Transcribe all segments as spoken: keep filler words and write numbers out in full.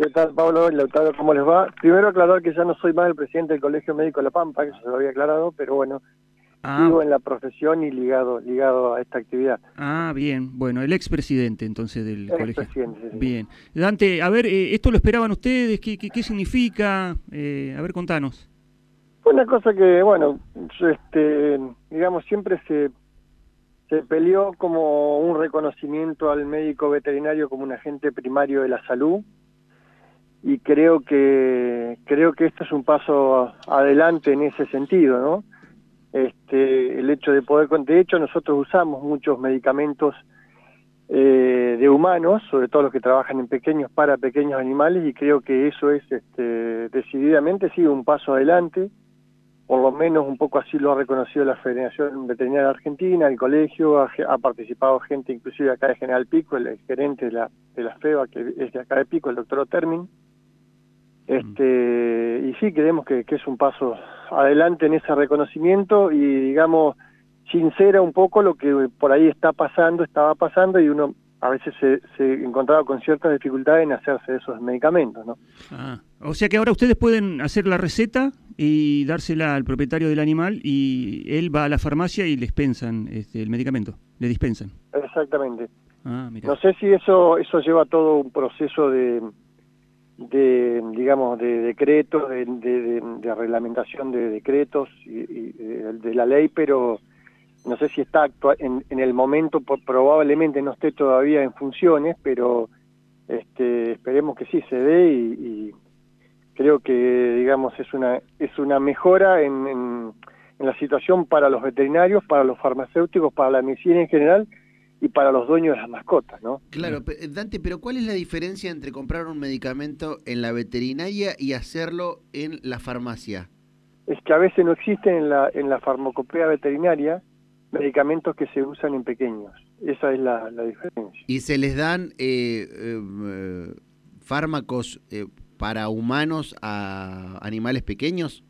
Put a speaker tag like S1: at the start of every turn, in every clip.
S1: ¿Qué tal, Pablo? Lautaro, ¿cómo les va? Primero aclarar que ya no soy más el presidente del Colegio Médico de La Pampa, que se lo había aclarado, pero bueno,
S2: Ah,
S1: sigo en la profesión y ligado ligado a esta actividad.
S2: ah, bien. Bueno, el expresidente entonces del
S1: Ex
S2: colegio.
S1: presidente, sí, sí.
S2: Bien. Dante, a ver, eh, ¿esto lo esperaban ustedes? ¿Qué, qué, qué significa? Eh, a ver, contanos.
S1: Fue una cosa que, bueno, yo, este, digamos, siempre se, se peleó como un reconocimiento al médico veterinario como un agente primario de la salud, y creo que creo que esto es un paso adelante en ese sentido, ¿no? Este, el hecho de poder, de hecho nosotros usamos muchos medicamentos eh, de humanos, sobre todo los que trabajan en pequeños para pequeños animales, y creo que eso es este, decididamente sí un paso adelante, por lo menos un poco así lo ha reconocido la Federación Veterinaria Argentina, el colegio, ha, ha participado gente inclusive acá de General Pico, el gerente de la, de la FEBA, que es de acá de Pico, el doctor Otermin. Este, y sí, creemos que, que es un paso adelante en ese reconocimiento y, digamos, sincera un poco lo que por ahí está pasando, estaba pasando, y uno a veces se, se encontraba con ciertas dificultades en hacerse esos medicamentos, ¿no?
S2: Ah, o sea que ahora ustedes pueden hacer la receta y dársela al propietario del animal y él va a la farmacia y les pensan este, el medicamento, le dispensan.
S1: Exactamente.
S2: Ah, mira.
S1: No sé si eso eso lleva todo un proceso de, de digamos, de decretos, de, de, de, de reglamentación de decretos y, y de, de la ley, pero no sé si está actua en, en el momento, por, probablemente no esté todavía en funciones, pero este, esperemos que sí se dé, y, y creo que, digamos, es una es una mejora en, en, en la situación para los veterinarios, para los farmacéuticos, para la medicina en general y para los dueños de las mascotas, ¿no?
S3: Claro, Dante, pero ¿cuál es la diferencia entre comprar un medicamento en la veterinaria y hacerlo en la farmacia?
S1: Es que a veces no existen en la en la farmacopea veterinaria medicamentos que se usan en pequeños. Esa es la, la diferencia.
S3: ¿Y se les dan eh, eh, fármacos eh, para humanos a animales pequeños?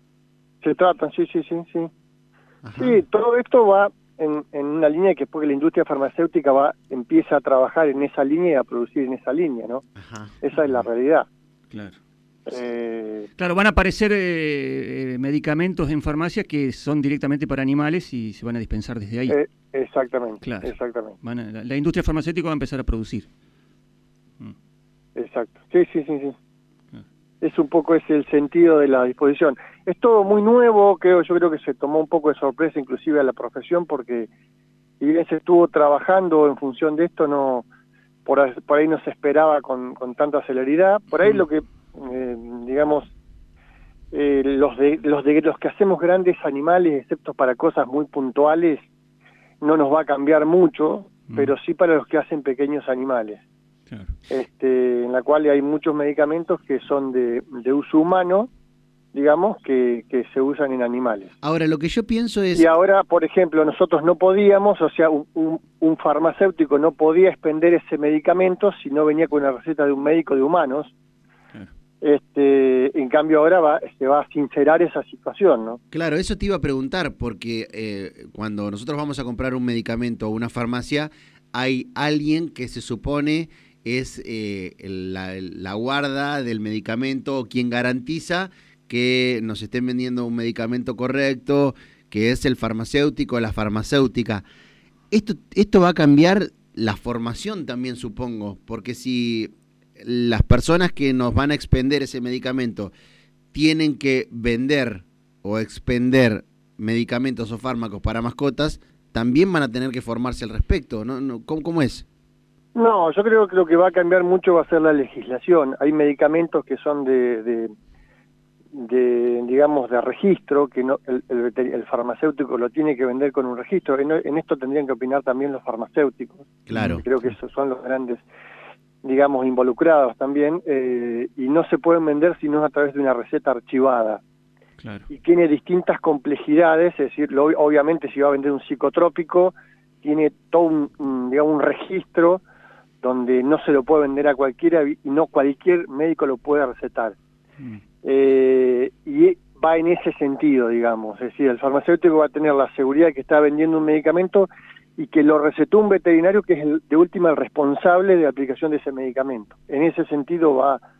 S1: Se tratan, sí, sí, sí, sí.
S3: Ajá.
S1: Sí, todo esto va en, en una línea que porque la industria farmacéutica va empieza a trabajar en esa línea y a producir en esa línea, ¿no?
S3: Ajá.
S1: Esa es la realidad.
S2: Claro.
S1: Eh,
S2: Claro, van a aparecer eh, eh, medicamentos en farmacias que son directamente para animales y se van a dispensar desde ahí.
S1: eh, exactamente,
S2: Claro.
S1: exactamente.
S2: Van a, la, la industria farmacéutica va a empezar a producir. Mm.
S1: Exacto. Sí, sí, sí, sí. Es un poco ese el sentido de la disposición. Es todo muy nuevo, creo, yo creo que se tomó un poco de sorpresa inclusive a la profesión, porque si bien se estuvo trabajando en función de esto, no por, ahí, por ahí no se esperaba con, con tanta celeridad. Por ahí lo que, eh, digamos, eh, los, de, los de los que hacemos grandes animales, excepto para cosas muy puntuales, no nos va a cambiar mucho, mm. pero sí para los que hacen pequeños animales. Claro. Este, en la cual hay muchos medicamentos que son de, de uso humano, digamos, que, que se usan en animales.
S3: Ahora, lo que yo pienso es...
S1: Y ahora, por ejemplo, nosotros no podíamos, o sea, un, un, un farmacéutico no podía expender ese medicamento si no venía con una receta de un médico de humanos. Claro. Este, en cambio ahora va, se va a sincerar esa situación, ¿no?
S3: Claro, eso te iba a preguntar, porque eh, cuando nosotros vamos a comprar un medicamento a una farmacia, hay alguien que se supone es eh, la, la guarda del medicamento, quien garantiza que nos estén vendiendo un medicamento correcto, que es el farmacéutico o la farmacéutica. Esto, esto va a cambiar la formación también, supongo, porque si las personas que nos van a expender ese medicamento tienen que vender o expender medicamentos o fármacos para mascotas, también van a tener que formarse al respecto, ¿no? no ¿cómo, ¿Cómo es?
S1: No, yo creo que lo que va a cambiar mucho va a ser la legislación. Hay medicamentos que son de, de, de digamos, de registro, que no el, el, el farmacéutico lo tiene que vender con un registro. En, en esto tendrían que opinar también los farmacéuticos.
S3: Claro.
S1: Creo que esos son los grandes, digamos, involucrados también, eh, y no se pueden vender si no es a través de una receta archivada. Claro. Y tiene distintas complejidades, es decir, lo, obviamente si va a vender un psicotrópico, tiene todo un, un, digamos, un registro donde no se lo puede vender a cualquiera y no cualquier médico lo puede recetar. Mm. Eh, y va en ese sentido, digamos, es decir, el farmacéutico va a tener la seguridad de que está vendiendo un medicamento y que lo recetó un veterinario que es el, de última el responsable de la aplicación de ese medicamento. En ese sentido va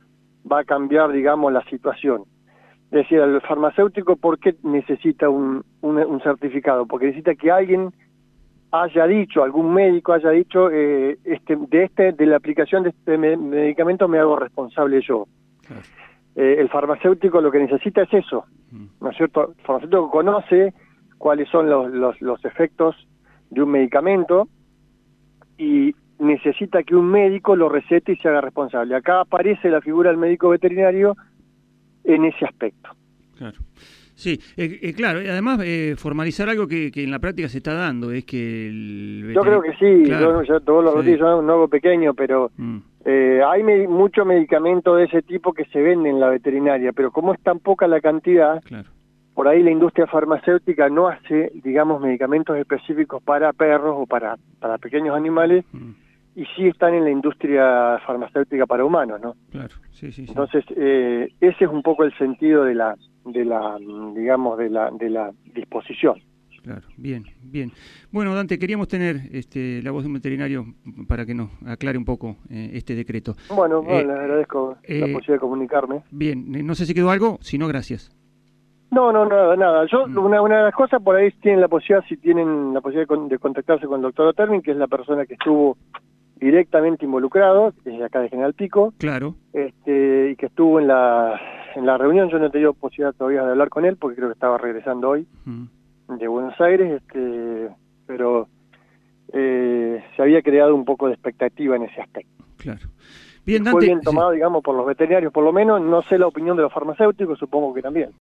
S1: va a cambiar, digamos, la situación. Es decir, el farmacéutico, ¿por qué necesita un, un, un certificado? Porque necesita que alguien haya dicho, algún médico haya dicho, eh, este, de este de la aplicación de este me medicamento me hago responsable yo. Claro. Eh, el farmacéutico lo que necesita es eso, ¿no es cierto? El farmacéutico conoce cuáles son los, los, los efectos de un medicamento y necesita que un médico lo recete y se haga responsable. Acá aparece la figura del médico veterinario en ese aspecto.
S2: Claro. Sí, eh, eh, claro, y además eh, formalizar algo que, que en la práctica se está dando, es que el
S1: Yo creo que sí,
S2: claro,
S1: yo, yo todos los
S2: sí.
S1: días, yo no hago pequeño, pero mm. eh, hay me mucho medicamento de ese tipo que se vende en la veterinaria, pero como es tan poca la cantidad, claro. Por ahí la industria farmacéutica no hace, digamos, medicamentos específicos para perros o para, para pequeños animales, mm. y sí están en la industria farmacéutica para humanos, ¿no?
S2: Claro, sí, sí, sí.
S1: Entonces, eh, ese es un poco el sentido de la, de la, digamos, de la, de la disposición.
S2: Claro, bien, bien. Bueno, Dante, queríamos tener este, la voz de un veterinario para que nos aclare un poco eh, este decreto.
S1: Bueno, bueno
S2: eh,
S1: les agradezco eh, la posibilidad de comunicarme.
S2: Bien, no sé si quedó algo, si no, gracias.
S1: No, no, nada, nada. Yo, mm. una, una de las cosas, por ahí tienen la posibilidad, si tienen la posibilidad de, con, de contactarse con el doctor Otermin, que es la persona que estuvo directamente involucrado, que es acá de General Pico.
S2: Claro.
S1: Este, y que estuvo en la en la reunión. Yo no he tenido posibilidad todavía de hablar con él, porque creo que estaba regresando hoy mm. de Buenos Aires, este, pero eh, se había creado un poco de expectativa en ese aspecto.
S2: Claro. Bien,
S1: y
S2: Dante,
S1: fue bien tomado,
S2: sí.
S1: digamos, por los veterinarios, por lo menos. No sé la opinión de los farmacéuticos, supongo que también.